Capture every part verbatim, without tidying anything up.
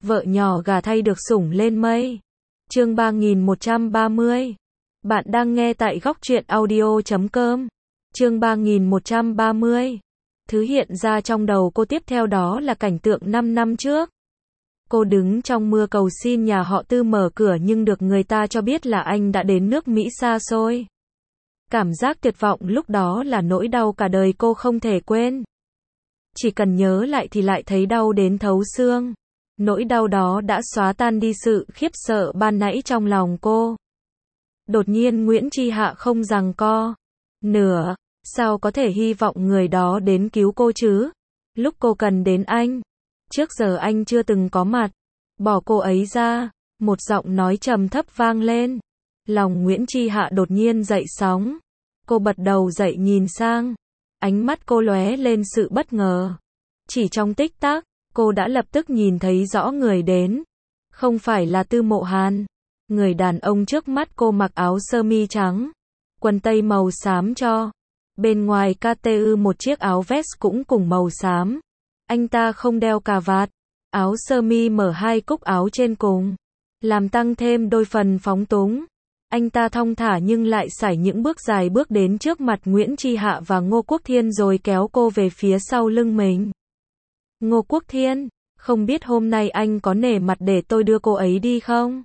Vợ nhỏ gà thay được sủng lên mây. Chương ba nghìn một trăm ba mươi. Bạn đang nghe tại góc truyện audio chấm com. Chương ba nghìn một trăm ba mươi. Thứ hiện ra trong đầu cô tiếp theo đó là cảnh tượng năm năm trước. Cô đứng trong mưa cầu xin nhà họ Tư mở cửa nhưng được người ta cho biết là anh đã đến nước Mỹ xa xôi. Cảm giác tuyệt vọng lúc đó là nỗi đau cả đời cô không thể quên. Chỉ cần nhớ lại thì lại thấy đau đến thấu xương. Nỗi đau đó đã xóa tan đi sự khiếp sợ ban nãy trong lòng cô. Đột nhiên Nguyễn Chi Hạ không giằng co nữa, sao có thể hy vọng người đó đến cứu cô chứ? Lúc cô cần đến anh, trước giờ anh chưa từng có mặt. Bỏ cô ấy ra, một giọng nói trầm thấp vang lên. Lòng Nguyễn Chi Hạ đột nhiên dậy sóng. Cô bật đầu dậy nhìn sang. Ánh mắt cô lóe lên sự bất ngờ. Chỉ trong tích tắc, cô đã lập tức nhìn thấy rõ người đến. Không phải là Tư Mộ Hàn. Người đàn ông trước mắt cô mặc áo sơ mi trắng, quần tây màu xám cho. Bên ngoài ca tê ư một chiếc áo vest cũng cùng màu xám. Anh ta không đeo cà vạt. Áo sơ mi mở hai cúc áo trên cùng, làm tăng thêm đôi phần phóng túng. Anh ta thong thả nhưng lại sải những bước dài bước đến trước mặt Nguyễn Chi Hạ và Ngô Quốc Thiên rồi kéo cô về phía sau lưng mình. Ngô Quốc Thiên, không biết hôm nay anh có nể mặt để tôi đưa cô ấy đi không?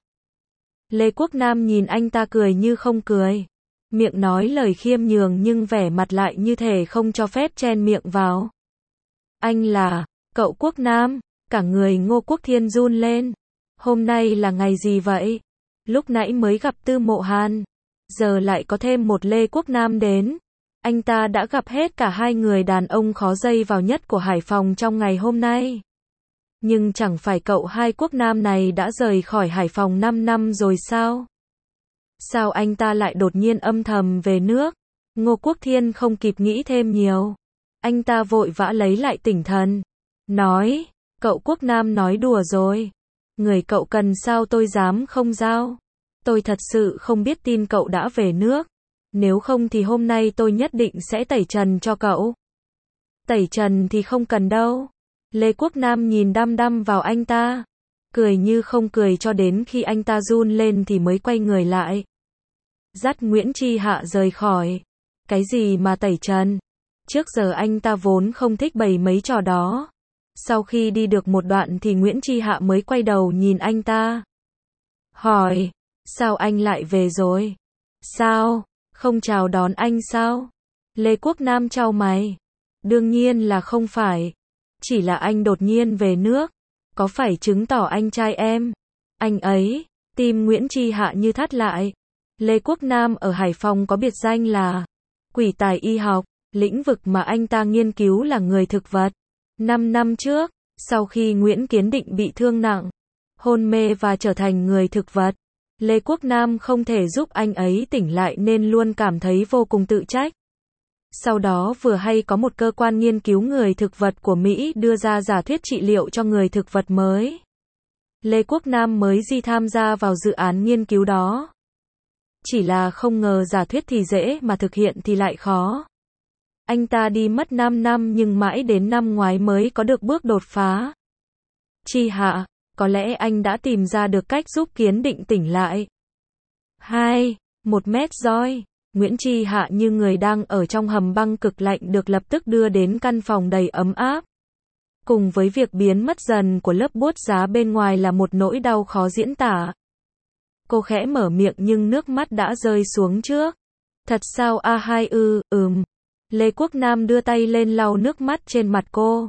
Lê Quốc Nam nhìn anh ta cười như không cười. Miệng nói lời khiêm nhường nhưng vẻ mặt lại như thể không cho phép chen miệng vào. Anh là, cậu Quốc Nam, cả người Ngô Quốc Thiên run lên. Hôm nay là ngày gì vậy? Lúc nãy mới gặp Tư Mộ Hàn, giờ lại có thêm một Lê Quốc Nam đến. Anh ta đã gặp hết cả hai người đàn ông khó dây vào nhất của Hải Phòng trong ngày hôm nay. Nhưng chẳng phải cậu hai Quốc Nam này đã rời khỏi Hải Phòng năm năm rồi sao? Sao anh ta lại đột nhiên âm thầm về nước? Ngô Quốc Thiên không kịp nghĩ thêm nhiều. Anh ta vội vã lấy lại tinh thần. Nói, cậu Quốc Nam nói đùa rồi. Người cậu cần sao tôi dám không giao. Tôi thật sự không biết tin cậu đã về nước. Nếu không thì hôm nay tôi nhất định sẽ tẩy trần cho cậu. Tẩy trần thì không cần đâu. Lê Quốc Nam nhìn đăm đăm vào anh ta. Cười như không cười cho đến khi anh ta run lên thì mới quay người lại. Dắt Nguyễn Chi Hạ rời khỏi. Cái gì mà tẩy trần? Trước giờ anh ta vốn không thích bày mấy trò đó. Sau khi đi được một đoạn thì Nguyễn Chi Hạ mới quay đầu nhìn anh ta. Hỏi, sao anh lại về rồi? Sao, không chào đón anh sao? Lê Quốc Nam chau mày. Đương nhiên là không phải. Chỉ là anh đột nhiên về nước. Có phải chứng tỏ anh trai em? Anh ấy, tim Nguyễn Chi Hạ như thắt lại. Lê Quốc Nam ở Hải Phòng có biệt danh là quỷ tài y học. Lĩnh vực mà anh ta nghiên cứu là người thực vật. Năm năm trước, sau khi Nguyễn Kiến Định bị thương nặng, hôn mê và trở thành người thực vật, Lê Quốc Nam không thể giúp anh ấy tỉnh lại nên luôn cảm thấy vô cùng tự trách. Sau đó vừa hay có một cơ quan nghiên cứu người thực vật của Mỹ đưa ra giả thuyết trị liệu cho người thực vật mới. Lê Quốc Nam mới di tham gia vào dự án nghiên cứu đó. Chỉ là không ngờ giả thuyết thì dễ mà thực hiện thì lại khó. Anh ta đi mất năm năm nhưng mãi đến năm ngoái mới có được bước đột phá. Chi Hạ, có lẽ anh đã tìm ra được cách giúp Kiến Định tỉnh lại. Hai, một mét roi. Nguyễn Chi Hạ như người đang ở trong hầm băng cực lạnh được lập tức đưa đến căn phòng đầy ấm áp. Cùng với việc biến mất dần của lớp buốt giá bên ngoài là một nỗi đau khó diễn tả. Cô khẽ mở miệng nhưng nước mắt đã rơi xuống trước. Thật sao a hai ư, ừm. Lê Quốc Nam đưa tay lên lau nước mắt trên mặt cô.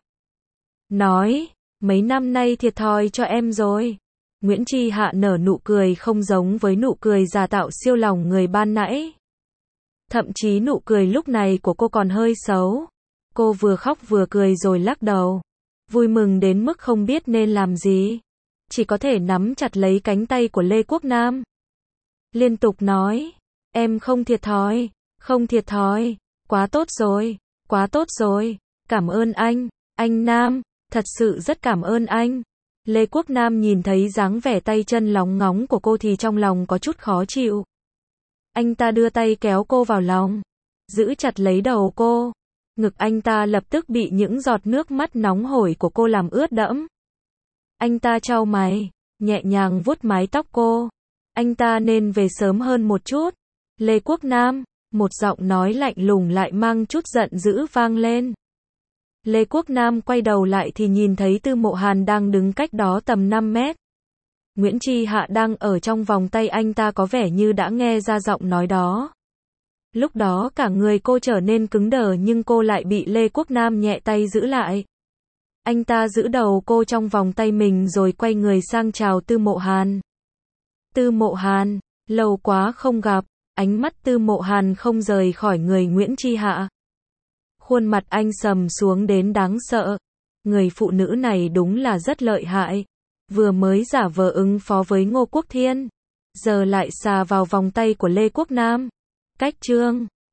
Nói, mấy năm nay thiệt thòi cho em rồi. Nguyễn Chi Hạ nở nụ cười không giống với nụ cười giả tạo siêu lòng người ban nãy. Thậm chí nụ cười lúc này của cô còn hơi xấu. Cô vừa khóc vừa cười rồi lắc đầu. Vui mừng đến mức không biết nên làm gì. Chỉ có thể nắm chặt lấy cánh tay của Lê Quốc Nam. Liên tục nói, em không thiệt thòi, không thiệt thòi. Quá tốt rồi, quá tốt rồi, cảm ơn anh, anh Nam, thật sự rất cảm ơn anh. Lê Quốc Nam nhìn thấy dáng vẻ tay chân lóng ngóng của cô thì trong lòng có chút khó chịu. Anh ta đưa tay kéo cô vào lòng, giữ chặt lấy đầu cô. Ngực anh ta lập tức bị những giọt nước mắt nóng hổi của cô làm ướt đẫm. Anh ta chau mày, nhẹ nhàng vuốt mái tóc cô. Anh ta nên về sớm hơn một chút. Lê Quốc Nam, một giọng nói lạnh lùng lại mang chút giận dữ vang lên. Lê Quốc Nam quay đầu lại thì nhìn thấy Tư Mộ Hàn đang đứng cách đó tầm năm mét. Nguyễn Tri Hạ đang ở trong vòng tay anh ta, có vẻ như đã nghe ra giọng nói đó. Lúc đó cả người cô trở nên cứng đờ nhưng cô lại bị Lê Quốc Nam nhẹ tay giữ lại. Anh ta giữ đầu cô trong vòng tay mình rồi quay người sang chào Tư Mộ Hàn. Tư Mộ Hàn, lâu quá không gặp, ánh mắt Tư Mộ Hàn không rời khỏi người Nguyễn Tri Hạ. Khuôn mặt anh sầm xuống đến đáng sợ. Người phụ nữ này đúng là rất lợi hại. Vừa mới giả vờ ứng phó với Ngô Quốc Thiên, giờ lại xà vào vòng tay của Lê Quốc Nam. Cách chương